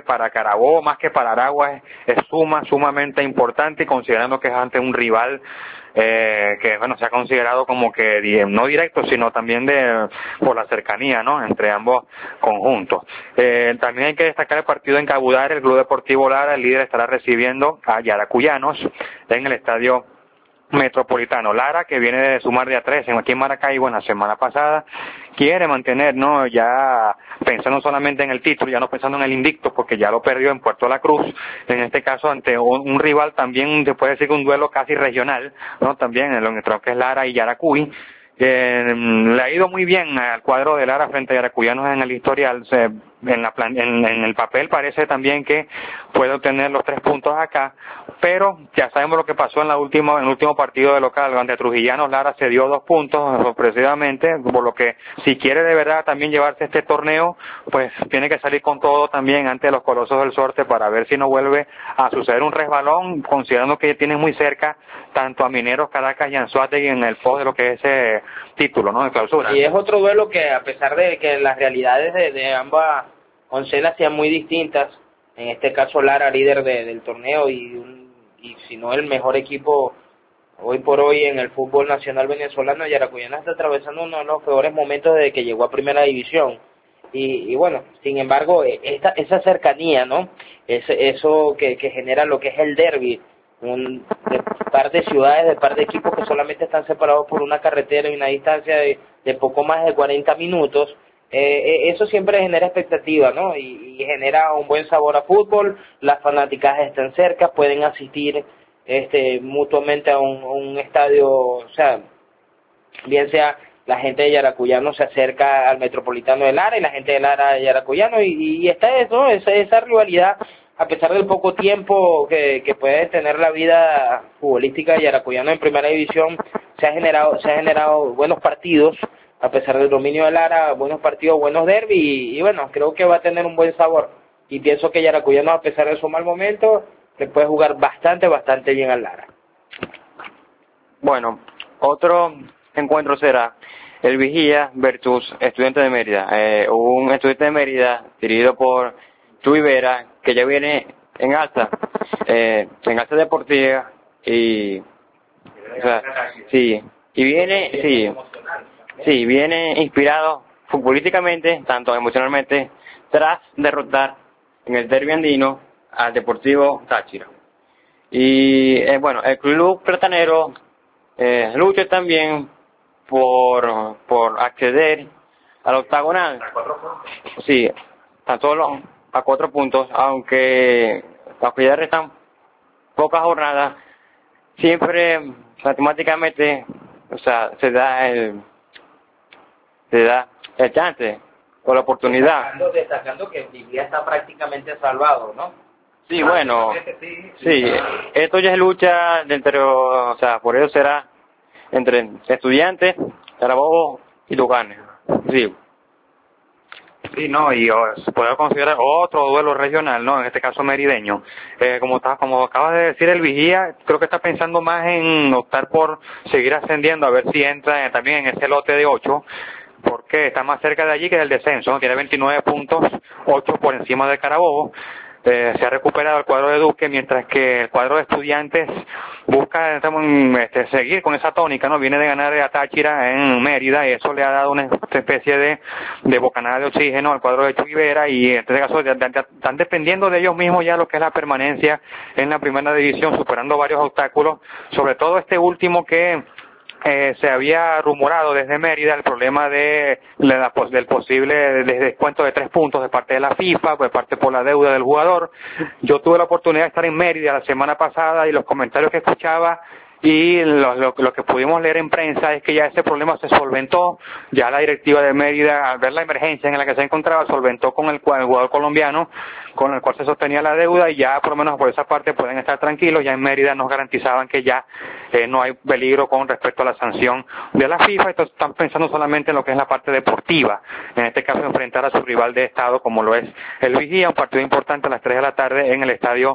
para Carabobo más que para Aragua es sumamente importante, y considerando que es ante un rival que bueno, se ha considerado como que no directo, sino también por la cercanía, ¿no?, entre ambos conjuntos. También hay que destacar el partido en Cabudare. El Club Deportivo Lara, el líder, estará recibiendo a Yaracuyanos en el estadio Metropolitano. Lara, que viene de sumar de a 3 aquí en Maracaibo en la semana pasada, quiere mantener, ¿no?, ya pensando solamente en el título, ya no pensando en el invicto, porque ya lo perdió en Puerto La Cruz, en este caso ante un rival también, se puede decir que un duelo casi regional, ¿no?, también en lo que es Lara y Yaracuy. Le ha ido muy bien al cuadro de Lara frente a Yaracuyanos en el historial. En el papel parece también que puede obtener los 3 puntos acá, pero ya sabemos lo que pasó en el último partido de local ante Trujillanos. Lara se dio 2 puntos sorpresivamente, por lo que si quiere de verdad también llevarse este torneo, pues tiene que salir con todo también ante los Colosos del Sorte, para ver si no vuelve a suceder un resbalón, considerando que tienen muy cerca tanto a Mineros, Caracas y Anzoátegui en el post de lo que es ese título, ¿no?, de clausura. Y es otro duelo que, a pesar de que las realidades de ambas oncenas sean muy distintas, en este caso Lara líder del torneo y si no el mejor equipo hoy por hoy en el fútbol nacional venezolano, Yaracuyana está atravesando uno de los peores momentos desde que llegó a Primera División. Y bueno, sin embargo, esa cercanía, ¿no?, eso que genera lo que es el derbi, de par de ciudades, de par de equipos que solamente están separados por una carretera y una distancia de poco más de 40 minutos, eso siempre genera expectativa, ¿no?, y genera un buen sabor a fútbol. Las fanáticas están cerca, pueden asistir mutuamente a un estadio, o sea, bien sea la gente de Yaracuyano se acerca al Metropolitano de Lara y la gente de Lara de Yaracuyano, y está eso, esa rivalidad, a pesar del poco tiempo que puede tener la vida futbolística de Yaracuyano en Primera División. Se ha generado buenos partidos, a pesar del dominio de Lara, buenos partidos, buenos derbis, y bueno, creo que va a tener un buen sabor, y pienso que Yaracuyano, a pesar de su mal momento, le puede jugar bastante bien al Lara. Bueno, otro encuentro será el Vigía versus Estudiantes de Mérida. Un Estudiante de Mérida dirigido por Chuy Vera, que ya viene en alta deportiva, y o sea, viene inspirado futbolísticamente, tanto emocionalmente, tras derrotar en el derbi andino al Deportivo Táchira. Y bueno, el club platanero lucha también por acceder al octagonal. Sí, tan solo a 4 puntos, aunque ya restan pocas jornadas. Siempre matemáticamente, o sea, se da el chance o la oportunidad. Destacando que el Vigía está prácticamente salvado, ¿no? Sí, bueno, sí, esto ya es lucha o sea, por eso será entre Estudiantes, Carabobo y Tucanes. Sí. Sí, no, y se puede considerar otro duelo regional, ¿no?, en este caso merideño. Como acabas de decir, el Vigía creo que está pensando más en optar por seguir ascendiendo, a ver si entra también en ese lote de 8, porque está más cerca de allí que del descenso, ¿no? Tiene 29 puntos, 8 por encima de Carabobo. Se ha recuperado el cuadro de Duque, mientras que el cuadro de Estudiantes busca seguir con esa tónica, ¿no? Viene de ganar a Táchira en Mérida, y eso le ha dado una especie de bocanada de oxígeno al cuadro de Chuivera, y en este caso están dependiendo de ellos mismos ya lo que es la permanencia en la Primera División, superando varios obstáculos, sobre todo este último que se había rumorado desde Mérida, el problema del posible descuento de 3 puntos de parte de la FIFA, por la deuda del jugador. Yo tuve la oportunidad de estar en Mérida la semana pasada, y los comentarios que escuchaba y lo que pudimos leer en prensa es que ya ese problema se solventó. Ya la directiva de Mérida, al ver la emergencia en la que se encontraba, solventó con el jugador colombiano con el cual se sostenía la deuda, y ya por lo menos por esa parte pueden estar tranquilos. Ya en Mérida nos garantizaban que ya no hay peligro con respecto a la sanción de la FIFA. Entonces están pensando solamente en lo que es la parte deportiva, en este caso enfrentar a su rival de estado como lo es el Vigía, un partido importante a las 3 de la tarde en el estadio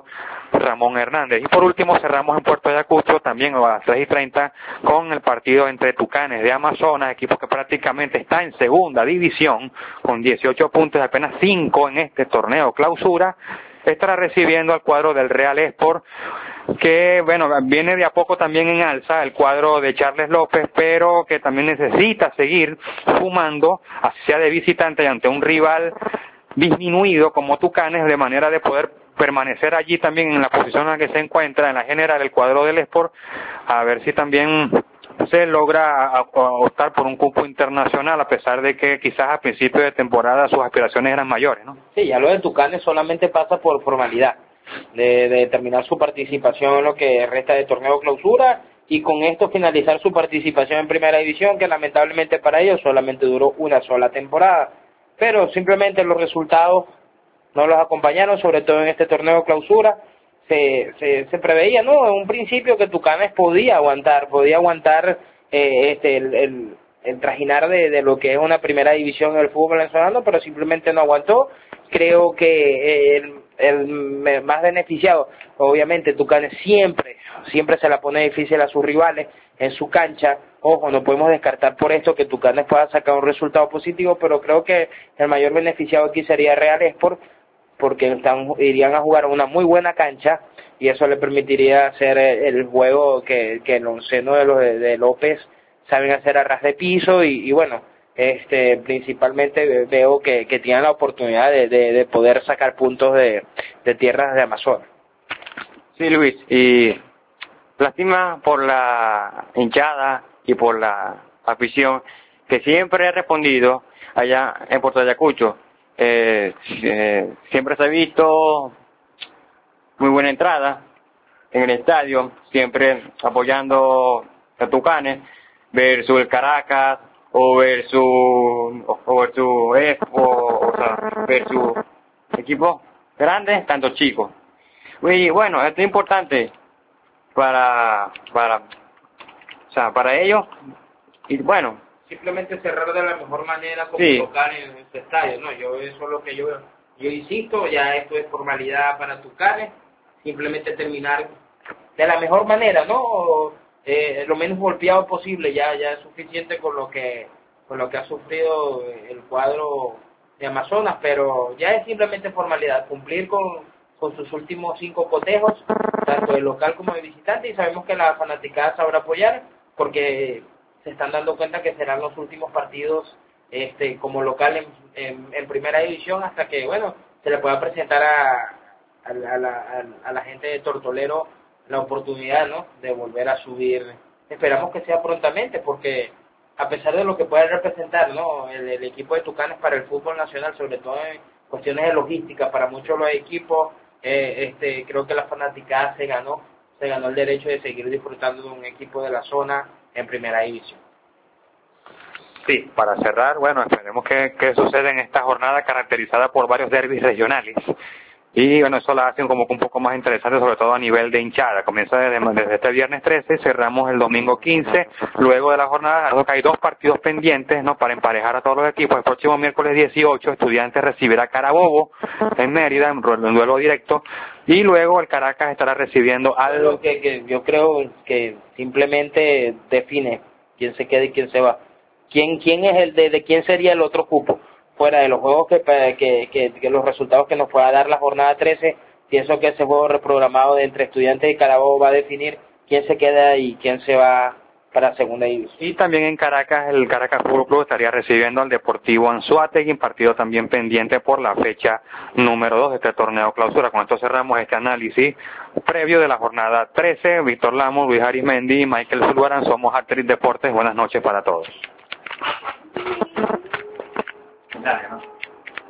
Ramón Hernández. Y por último cerramos en Puerto Ayacucho también a las 3:30 con el partido entre Tucanes de Amazonas, equipo que prácticamente está en segunda división con 18 puntos y apenas 5 en este torneo clausura. Estará recibiendo al cuadro del Real Sport, que bueno, viene de a poco también en alza el cuadro de Charles López, pero que también necesita seguir sumando, así sea de visitante y ante un rival disminuido como Tucanes, de manera de poder permanecer allí también en la posición en la que se encuentra en la general el cuadro del Sport, a ver si también se logra optar por un cupo internacional, a pesar de que quizás a principio de temporada sus aspiraciones eran mayores, ¿no? Sí, ya lo de Tucanes solamente pasa por formalidad, de terminar su participación en lo que resta de torneo clausura y con esto finalizar su participación en primera división, que lamentablemente para ellos solamente duró una sola temporada, pero simplemente los resultados no los acompañaron, sobre todo en este torneo clausura. Se preveía, ¿no? En un principio que Tucanes podía aguantar el trajinar de lo que es una primera división del fútbol venezolano, pero simplemente no aguantó. Creo que el más beneficiado, obviamente Tucanes siempre se la pone difícil a sus rivales en su cancha. Ojo, no podemos descartar por esto que Tucanes pueda sacar un resultado positivo, pero creo que el mayor beneficiado aquí sería Real Sport, porque irían a jugar a una muy buena cancha y eso le permitiría hacer el juego que el onceno de los de López saben hacer a ras de piso y bueno, principalmente veo que tienen la oportunidad de poder sacar puntos de tierras de Amazonas. Sí, Luis, y lástima por la hinchada y por la afición que siempre ha respondido allá en Puerto Ayacucho. Siempre se ha visto muy buena entrada en el estadio, siempre apoyando a Tucanes versus el Caracas o versus versus equipos grandes, tanto chicos. Y bueno, esto es importante para ellos, y bueno, simplemente cerrar de la mejor manera como sí, local en este estadio, ¿no? Eso es lo que yo insisto, ya esto es formalidad para Tucanes, simplemente terminar de la mejor manera, ¿no? Lo menos golpeado posible, ya es suficiente con lo que ha sufrido el cuadro de Amazonas, pero ya es simplemente formalidad, cumplir con sus últimos 5 cotejos, tanto de local como de visitante, y sabemos que la fanaticada sabrá apoyar, porque se están dando cuenta que serán los últimos partidos como local en primera división, hasta que bueno se le pueda presentar a la gente de Tortolero la oportunidad, ¿no?, de volver a subir. Esperamos que sea prontamente, porque a pesar de lo que puede representar, ¿no?, el equipo de Tucanes para el fútbol nacional, sobre todo en cuestiones de logística para muchos los equipos, creo que la fanaticada se ganó el derecho de seguir disfrutando de un equipo de la zona en primera división. Sí, para cerrar, bueno, esperemos que suceda en esta jornada caracterizada por varios derbis regionales. Y bueno, eso la hace como un poco más interesante, sobre todo a nivel de hinchada. Comienza desde este viernes 13, cerramos el domingo 15, luego de la jornada hay 2 partidos pendientes, ¿no?, para emparejar a todos los equipos. El próximo miércoles 18, Estudiantes recibirá a Carabobo en Mérida, en duelo directo, y luego el Caracas estará recibiendo al... Lo que yo creo que simplemente define quién se queda y quién se va. ¿Quién es el de quién sería el otro cupo? Fuera de los juegos que los resultados que nos pueda dar la jornada 13, pienso que ese juego reprogramado de entre Estudiantes y Carabobo va a definir quién se queda y quién se va para segunda división. Y también en Caracas, el Caracas Fútbol Club estaría recibiendo al Deportivo Anzoátegui, partido también pendiente por la fecha número 2 de este torneo clausura. Con esto cerramos este análisis previo de la jornada 13. Víctor Lamos, Luis Arismendi y Michael Zulbarán, somos Actriz Deportes. Buenas noches para todos. Dale, ¿no?